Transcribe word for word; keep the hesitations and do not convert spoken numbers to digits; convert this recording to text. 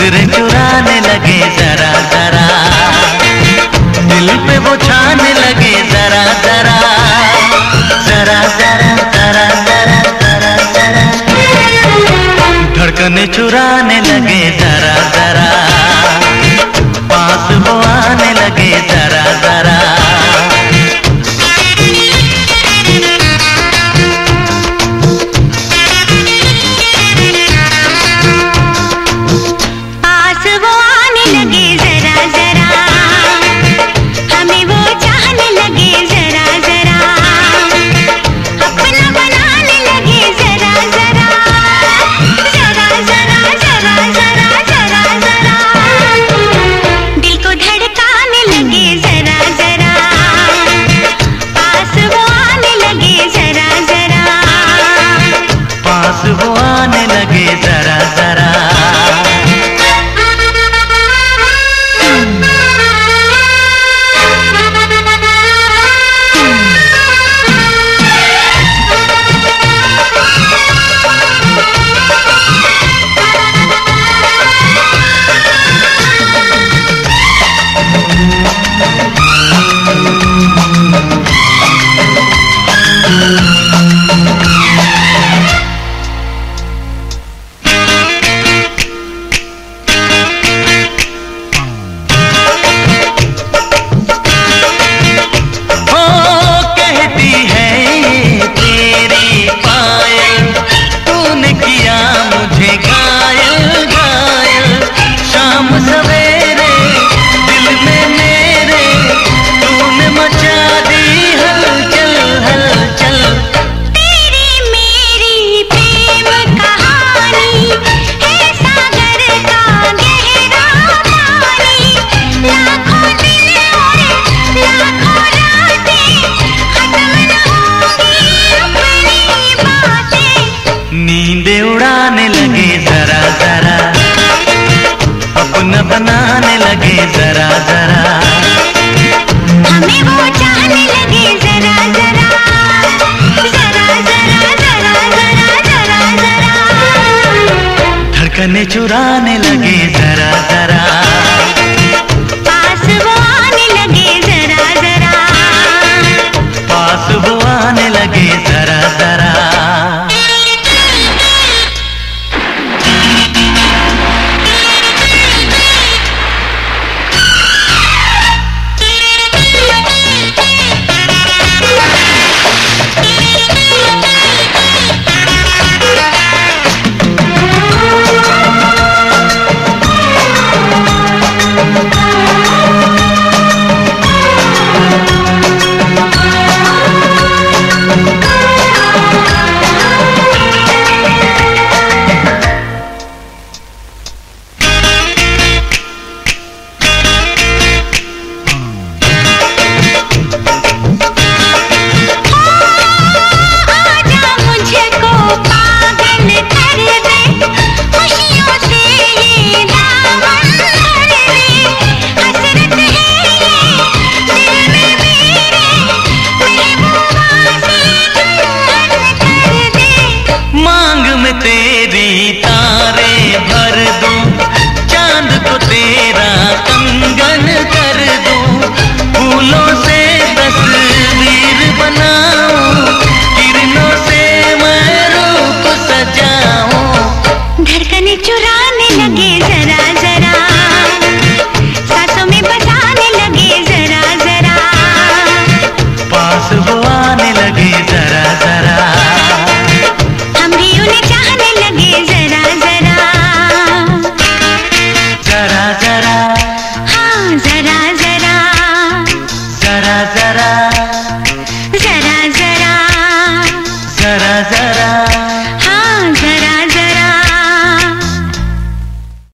नजरें चुराने लगे जरा जरा, दिल पे वो छाने लगे जरा जरा, जरा जरा जरा जरा जरा जरा, धड़कने चुराने लगे जरा जरा, पास वो आने लगे जरा जरा। वो आने लगे जरा जरा। नींदे उड़ाने लगे जरा जरा, अपना बनाने लगे जरा जरा, हमें वो चाहने लगे जरा जरा, जरा जरा जरा जरा जरा जरा, धड़कने चुराने लगे जरा जरा।